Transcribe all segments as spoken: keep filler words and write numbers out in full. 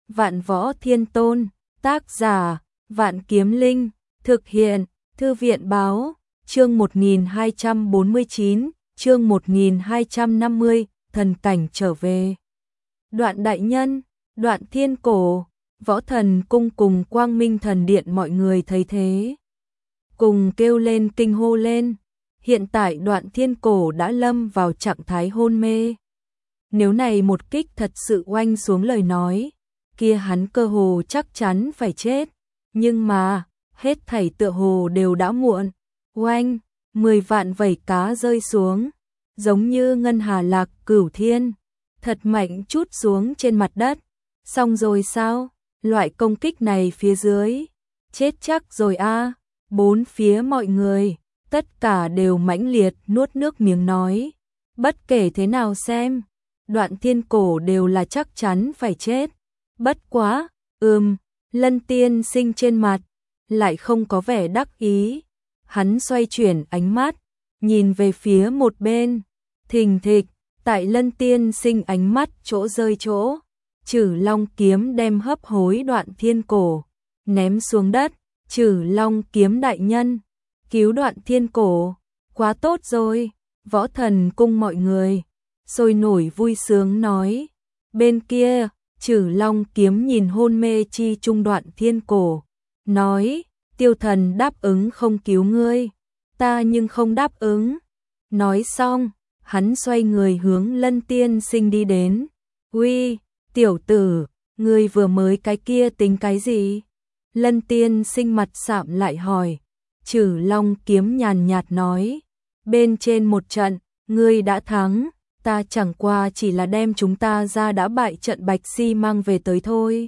Vạn Võ Thiên Tôn, tác giả, Vạn Kiếm Linh, thực hiện, Thư viện báo, chương một nghìn hai trăm bốn mươi chín, chương một nghìn hai trăm năm mươi, thần cảnh trở về. Đoạn đại nhân, Đoạn Thiên Cổ, Võ Thần Cung cùng Quang Minh Thần Điện mọi người thấy thế, cùng kêu lên kinh hô lên. Hiện tại Đoạn Thiên Cổ đã lâm vào trạng thái hôn mê. Nếu này một kích thật sự oanh xuống lời nói, kia hắn cơ hồ chắc chắn phải chết. Nhưng mà, hết thảy tựa hồ đều đã muộn. Oanh, mười vạn vảy cá rơi xuống, giống như ngân hà lạc cửu thiên, thật mạnh chút xuống trên mặt đất. Xong rồi sao? Loại công kích này phía dưới, chết chắc rồi a. Bốn phía mọi người, tất cả đều mãnh liệt nuốt nước miếng nói. Bất kể thế nào xem, Đoạn Thiên Cổ đều là chắc chắn phải chết. Bất quá, ừm, Lân Tiên Sinh trên mặt lại không có vẻ đắc ý. Hắn xoay chuyển ánh mắt, nhìn về phía một bên, thình thịch, tại Lân Tiên Sinh ánh mắt chỗ rơi chỗ, Trử Long kiếm đem hấp hối Đoạn Thiên Cổ ném xuống đất. Trử Long kiếm đại nhân, cứu Đoạn Thiên Cổ, quá tốt rồi. Võ Thần Cung mọi người sôi nổi vui sướng nói. Bên kia, Trử Long kiếm nhìn hôn mê chi trung Đoạn Thiên Cổ, nói, tiêu thần đáp ứng không cứu ngươi, ta nhưng không đáp ứng. Nói xong, hắn xoay người hướng Lân Tiên Sinh đi đến. Uy, tiểu tử, ngươi vừa mới cái kia tính cái gì? Lân Tiên Sinh mặt sạm lại hỏi. Trử Long kiếm nhàn nhạt nói, bên trên một trận, ngươi đã thắng, ta chẳng qua chỉ là đem chúng ta ra đã bại trận Bạch Si mang về tới thôi.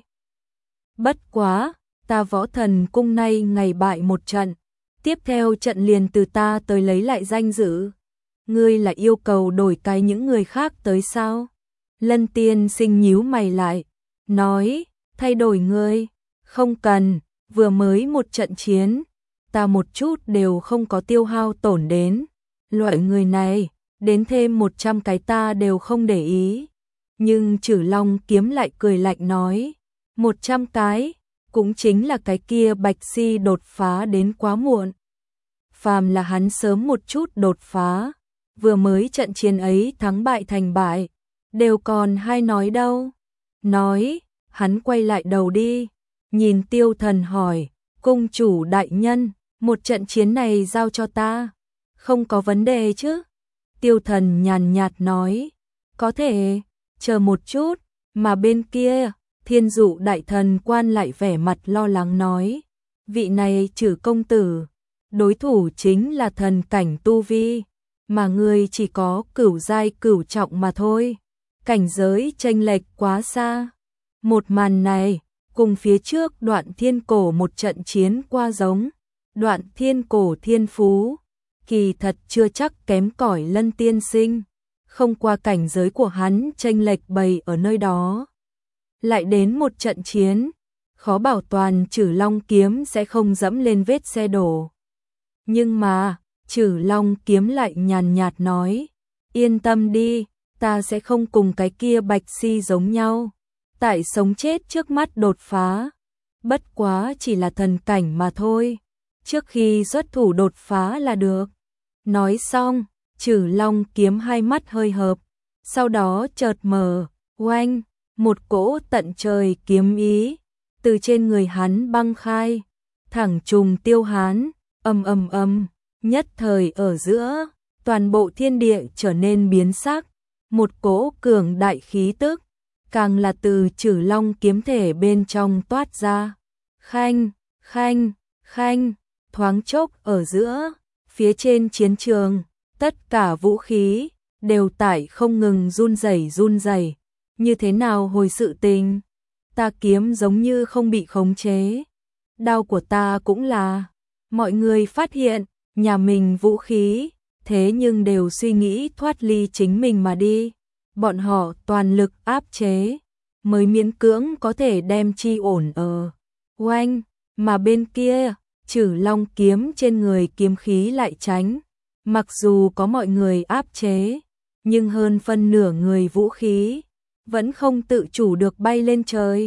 Bất quá, ta Võ Thần Cung nay ngày bại một trận, tiếp theo trận liền từ ta tới lấy lại danh dự. Ngươi là yêu cầu đổi cái những người khác tới sao? Lân Tiên Sinh nhíu mày lại, nói, thay đổi ngươi, không cần, vừa mới một trận chiến, ta một chút đều không có tiêu hao tổn đến. Loại người này, đến thêm một trăm cái ta đều không để ý. Nhưng Trử Long kiếm lại cười lạnh nói, một trăm cái, cũng chính là cái kia Bạch Si đột phá đến quá muộn. Phàm là hắn sớm một chút đột phá, vừa mới trận chiến ấy thắng bại thành bại, đều còn hay nói đâu. Nói, hắn quay lại đầu đi, nhìn Tiêu Thần hỏi, cung chủ đại nhân, một trận chiến này giao cho ta, không có vấn đề chứ? Tiêu Thần nhàn nhạt nói, có thể, chờ một chút. Mà bên kia, Thiên Dụ đại thần quan lại vẻ mặt lo lắng nói, vị này Trử công tử, đối thủ chính là thần cảnh tu vi, mà người chỉ có cửu giai cửu trọng mà thôi, cảnh giới chênh lệch quá xa. Một màn này, cùng phía trước Đoạn Thiên Cổ một trận chiến qua giống. Đoạn Thiên Cổ thiên phú, kỳ thật chưa chắc kém cỏi Lân Tiên Sinh, không qua cảnh giới của hắn chênh lệch bày ở nơi đó. Lại đến một trận chiến, khó bảo toàn Trử Long kiếm sẽ không dẫm lên vết xe đổ. Nhưng mà, Trử Long kiếm lại nhàn nhạt nói, yên tâm đi, ta sẽ không cùng cái kia Bạch Si giống nhau, tại sống chết trước mắt đột phá, bất quá chỉ là thần cảnh mà thôi, trước khi xuất thủ đột phá là được. Nói xong, Trử Long kiếm hai mắt hơi hợp, sau đó chợt mở, oanh, một cỗ tận trời kiếm ý từ trên người hắn băng khai, thẳng trùng Tiêu Hán, ầm ầm ầm, nhất thời ở giữa, toàn bộ thiên địa trở nên biến sắc, một cỗ cường đại khí tức càng là từ Trử Long kiếm thể bên trong toát ra. Khanh, khanh, khanh, thoáng chốc ở giữa, phía trên chiến trường, tất cả vũ khí đều tại không ngừng run rẩy run rẩy. Như thế nào hồi sự tình? Ta kiếm giống như không bị khống chế. Đao của ta cũng là. Mọi người phát hiện, nhà mình vũ khí, thế nhưng đều suy nghĩ thoát ly chính mình mà đi. Bọn họ toàn lực áp chế, mới miễn cưỡng có thể đem chi ổn ở. Oanh, mà bên kia, Trử Long kiếm trên người kiếm khí lại tránh. Mặc dù có mọi người áp chế, nhưng hơn phân nửa người vũ khí vẫn không tự chủ được bay lên trời.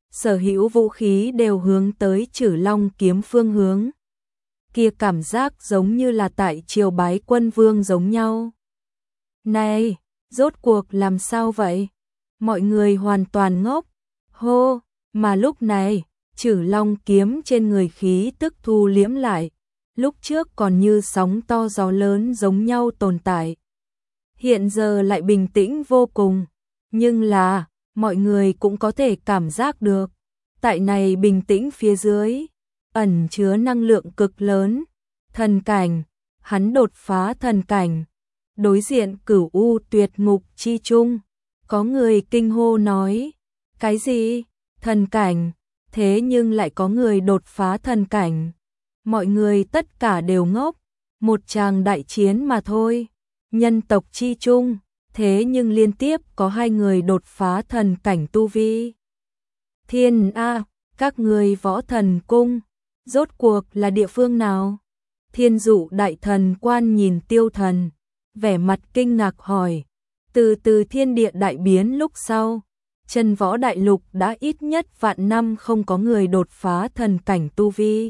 sở hữu vũ khí đều hướng tới Trử Long kiếm phương hướng. Kia cảm giác giống như là tại triều bái quân vương giống nhau. Này, rốt cuộc làm sao vậy? Mọi người hoàn toàn ngốc. Hô, mà lúc này, Trử Long kiếm trên người khí tức thu liễm lại. Lúc trước còn như sóng to gió lớn giống nhau tồn tại. Hiện giờ lại bình tĩnh vô cùng. Nhưng là, mọi người cũng có thể cảm giác được. Tại này bình tĩnh phía dưới, ẩn chứa năng lượng cực lớn. Thần cảnh, hắn đột phá thần cảnh. Đối diện Cửu U tuyệt ngục chi chung, có người kinh hô nói, cái gì? Thần cảnh, thế nhưng lại có người đột phá thần cảnh. Mọi người tất cả đều ngốc, một tràng đại chiến mà thôi. Nhân tộc chi chung, thế nhưng liên tiếp có hai người đột phá thần cảnh tu vi. Thiên A, các người võ thần cung, rốt cuộc là địa phương nào? Thiên dụ đại thần quan nhìn Tiêu Thần, vẻ mặt kinh ngạc hỏi, từ từ thiên địa đại biến lúc sau, chân võ đại lục đã ít nhất vạn năm không có người đột phá thần cảnh tu vi.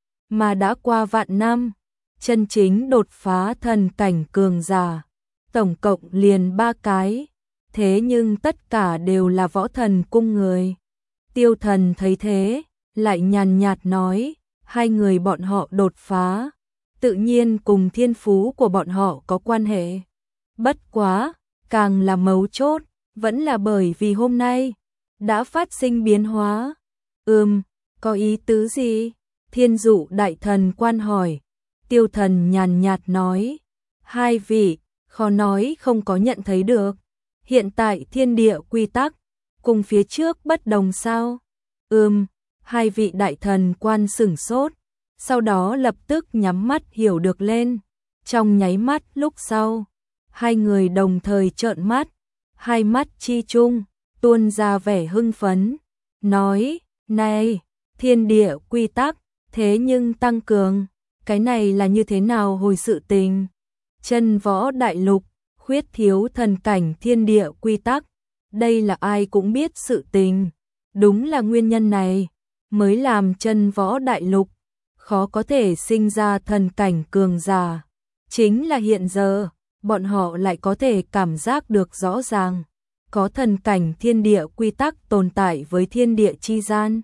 Mà đã qua vạn năm, chân chính đột phá thần cảnh cường giả, tổng cộng liền ba cái, thế nhưng tất cả đều là võ thần cung người. Tiêu Thần thấy thế, lại nhàn nhạt nói, hai người bọn họ đột phá, tự nhiên cùng thiên phú của bọn họ có quan hệ. Bất quá, càng là mấu chốt, vẫn là bởi vì hôm nay đã phát sinh biến hóa. Ừm, có ý tứ gì? Thiên dụ đại thần quan hỏi. Tiêu Thần nhàn nhạt nói, hai vị, khó nói không có nhận thấy được. Hiện tại thiên địa quy tắc, cùng phía trước bất đồng sao? Ừm, hai vị đại thần quan sửng sốt, sau đó lập tức nhắm mắt hiểu được lên. Trong nháy mắt lúc sau, hai người đồng thời trợn mắt, hai mắt chi chung, tuôn ra vẻ hưng phấn, nói, này, thiên địa quy tắc, thế nhưng tăng cường, cái này là như thế nào hồi sự tình? Chân võ đại lục, khuyết thiếu thần cảnh thiên địa quy tắc, đây là ai cũng biết sự tình. Đúng là nguyên nhân này, mới làm chân võ đại lục, khó có thể sinh ra thần cảnh cường giả. Chính là hiện giờ, bọn họ lại có thể cảm giác được rõ ràng, có thần cảnh thiên địa quy tắc tồn tại với thiên địa chi gian.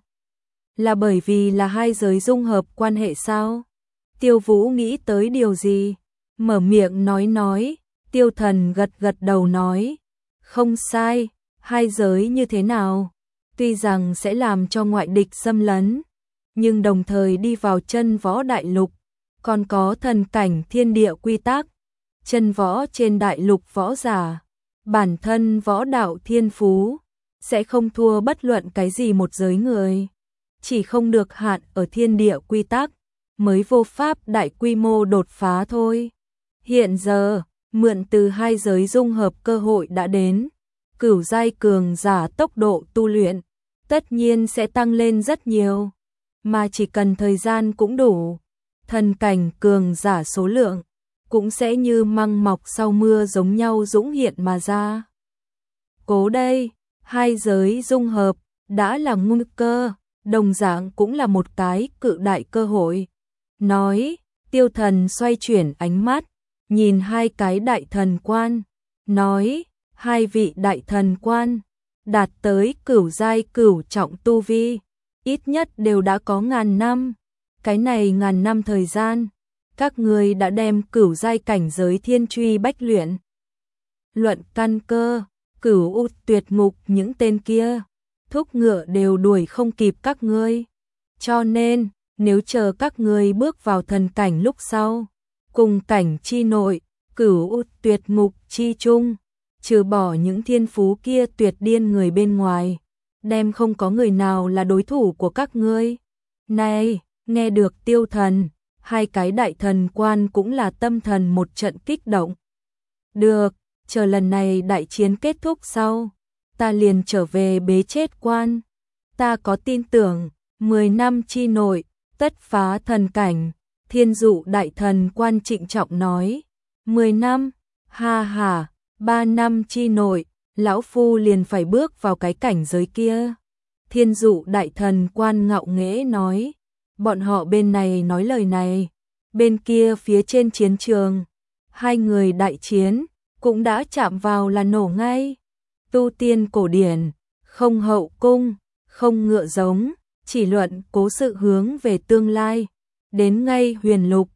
Là bởi vì là hai giới dung hợp quan hệ sao? Tiêu Vũ nghĩ tới điều gì? Mở miệng nói nói, Tiêu Thần gật gật đầu nói, không sai, hai giới như thế nào? Tuy rằng sẽ làm cho ngoại địch xâm lấn, nhưng đồng thời đi vào chân võ đại lục, còn có thần cảnh thiên địa quy tắc. Chân võ trên đại lục võ giả, bản thân võ đạo thiên phú, sẽ không thua bất luận cái gì một giới người. Chỉ không được hạn ở thiên địa quy tắc, mới vô pháp đại quy mô đột phá thôi. Hiện giờ, mượn từ hai giới dung hợp cơ hội đã đến, cửu giai cường giả tốc độ tu luyện, tất nhiên sẽ tăng lên rất nhiều, mà chỉ cần thời gian cũng đủ, thần cảnh cường giả số lượng, cũng sẽ như măng mọc sau mưa giống nhau dũng hiện mà ra. Cố đây, hai giới dung hợp, đã là nguy cơ, đồng dạng cũng là một cái cự đại cơ hội. Nói, Tiêu Thần xoay chuyển ánh mắt, nhìn hai cái đại thần quan, nói, hai vị đại thần quan, đạt tới cửu giai cửu trọng tu vi, ít nhất đều đã có ngàn năm. Cái này ngàn năm thời gian, các người đã đem cửu giai cảnh giới thiên truy bách luyện. Luận căn cơ, cửu u tuyệt ngục những tên kia, thúc ngựa đều đuổi không kịp các ngươi. Cho nên, nếu chờ các ngươi bước vào thần cảnh lúc sau, cùng cảnh chi nội, cửu u tuyệt ngục chi chung, trừ bỏ những thiên phú kia tuyệt điên người bên ngoài, đem không có người nào là đối thủ của các ngươi. Này, nghe được Tiêu Thần, hai cái đại thần quan cũng là tâm thần một trận kích động. Được, chờ lần này đại chiến kết thúc sau, ta liền trở về bế chết quan. Ta có tin tưởng, mười năm chi nội, tất phá thần cảnh. Thiên dụ đại thần quan trịnh trọng nói, mười năm, ha ha, ba năm chi nội, lão phu liền phải bước vào cái cảnh giới kia. Thiên Dụ đại thần quan ngạo nghễ nói, bọn họ bên này nói lời này, bên kia phía trên chiến trường, hai người đại chiến, cũng đã chạm vào là nổ ngay. Tu tiên cổ điển, không hậu cung, không ngựa giống, chỉ luận cố sự hướng về tương lai, đến ngay huyền lục,